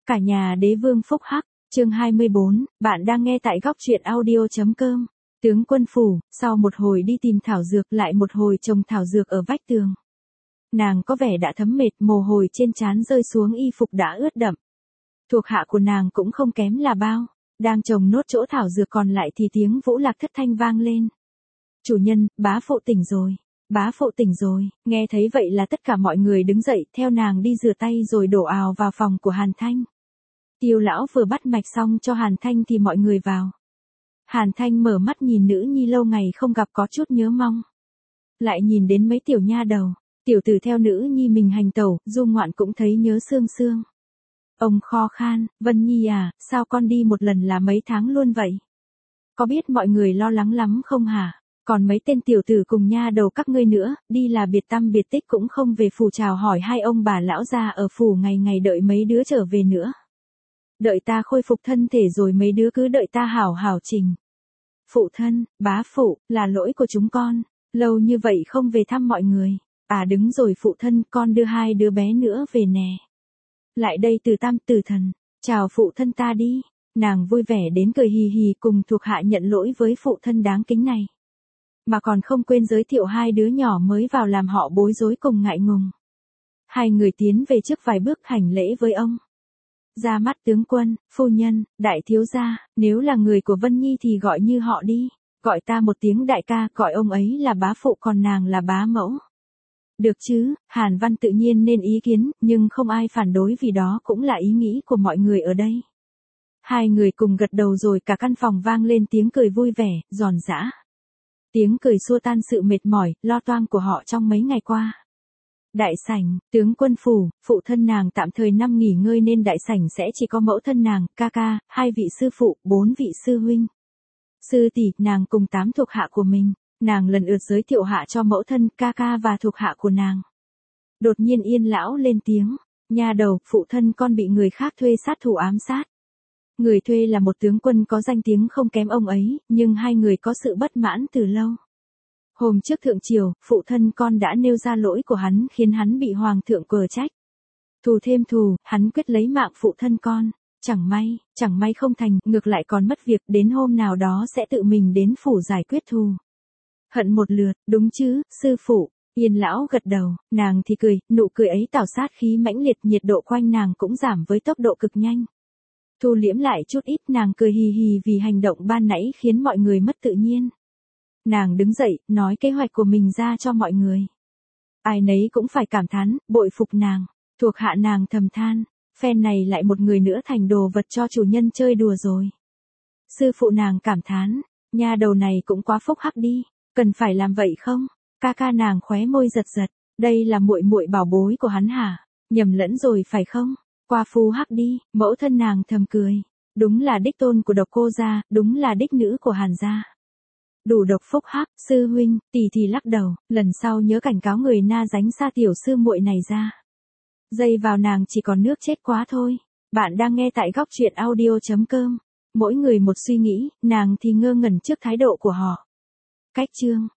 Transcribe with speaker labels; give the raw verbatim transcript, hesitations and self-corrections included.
Speaker 1: Cả nhà đế vương phúc hắc, chương hai mươi bốn, bạn đang nghe tại góc truyện audio.com. Tướng quân phủ, sau một hồi đi tìm thảo dược lại một hồi trồng thảo dược ở vách tường. Nàng có vẻ đã thấm mệt, mồ hôi trên trán rơi xuống, y phục đã ướt đẫm. Thuộc hạ của nàng cũng không kém là bao, đang trồng nốt chỗ thảo dược còn lại thì tiếng vũ lạc thất thanh vang lên. Chủ nhân, bá phụ tỉnh rồi. Bá phụ tỉnh rồi, nghe thấy vậy là tất cả mọi người đứng dậy, theo nàng đi rửa tay rồi đổ ào vào phòng của Hàn Thanh. Tiêu lão vừa bắt mạch xong cho Hàn Thanh thì mọi người vào. Hàn Thanh mở mắt nhìn nữ nhi lâu ngày không gặp có chút nhớ mong. Lại nhìn đến mấy tiểu nha đầu, tiểu tử theo nữ nhi mình hành tẩu, du ngoạn cũng thấy nhớ xương xương. Ông kho khan, Vân Nhi à, sao con đi một lần là mấy tháng luôn vậy? Có biết mọi người lo lắng lắm không hả? Còn mấy tên tiểu tử cùng nha đầu các ngươi nữa, đi là biệt tăm biệt tích cũng không về phủ chào hỏi hai ông bà lão già ở phủ, ngày ngày đợi mấy đứa trở về nữa. Đợi ta khôi phục thân thể rồi mấy đứa cứ đợi ta hảo hảo trình. Phụ thân, bá phụ, là lỗi của chúng con, lâu như vậy không về thăm mọi người. À đứng rồi phụ thân, con đưa hai đứa bé nữa về nè. Lại đây Từ Tam, Từ Thần, chào phụ thân ta đi. Nàng vui vẻ đến cười hì hì cùng thuộc hạ nhận lỗi với phụ thân đáng kính này. Mà còn không quên giới thiệu hai đứa nhỏ mới vào làm họ bối rối cùng ngại ngùng. Hai người tiến về trước vài bước hành lễ với ông. Ra mắt tướng quân, phu nhân, đại thiếu gia, nếu là người của Vân Nhi thì gọi như họ đi. Gọi ta một tiếng đại ca, gọi ông ấy là bá phụ còn nàng là bá mẫu. Được chứ, Hàn Văn tự nhiên nên ý kiến, nhưng không ai phản đối vì đó cũng là ý nghĩ của mọi người ở đây. Hai người cùng gật đầu rồi cả căn phòng vang lên tiếng cười vui vẻ, giòn giã. Tiếng cười xua tan sự mệt mỏi, lo toan của họ trong mấy ngày qua. Đại sảnh, tướng quân phủ, phụ thân nàng tạm thời năm nghỉ ngơi nên đại sảnh sẽ chỉ có mẫu thân nàng, ca ca, hai vị sư phụ, bốn vị sư huynh. Sư tỷ, nàng cùng tám thuộc hạ của mình, nàng lần lượt giới thiệu hạ cho mẫu thân, ca ca và thuộc hạ của nàng. Đột nhiên Yên lão lên tiếng, nha đầu, phụ thân con bị người khác thuê sát thủ ám sát. Người thuê là một tướng quân có danh tiếng không kém ông ấy, nhưng hai người có sự bất mãn từ lâu. Hôm trước thượng triều, phụ thân con đã nêu ra lỗi của hắn khiến hắn bị hoàng thượng quở trách. Thù thêm thù, hắn quyết lấy mạng phụ thân con. Chẳng may, chẳng may không thành, ngược lại còn mất việc, đến hôm nào đó sẽ tự mình đến phủ giải quyết thù. Hận một lượt, đúng chứ, sư phụ. Yên lão gật đầu, nàng thì cười, nụ cười ấy tảo sát khí mãnh liệt, nhiệt độ quanh nàng cũng giảm với tốc độ cực nhanh. Thu liễm lại chút ít, nàng cười hì hì vì hành động ban nãy khiến mọi người mất tự nhiên. Nàng đứng dậy, nói kế hoạch của mình ra cho mọi người. Ai nấy cũng phải cảm thán, bội phục nàng. Thuộc hạ nàng thầm than, phen này lại một người nữa thành đồ vật cho chủ nhân chơi đùa rồi. Sư phụ nàng cảm thán, nha đầu này cũng quá phúc hắc đi, cần phải làm vậy không? Ca ca nàng khóe môi giật giật, đây là muội muội bảo bối của hắn hả? Nhầm lẫn rồi phải không? Qua phu hắc đi, mẫu thân nàng thầm cười. Đúng là đích tôn của Độc cô gia, đúng là đích nữ của Hàn gia. Đủ độc phúc hắc, sư huynh, tỷ thì lắc đầu, lần sau nhớ cảnh cáo người na dánh xa tiểu sư muội này ra. Dây vào nàng chỉ còn nước chết quá thôi. Bạn đang nghe tại góc truyện audio.com. Mỗi người một suy nghĩ, nàng thì ngơ ngẩn trước thái độ của họ. Cách chương.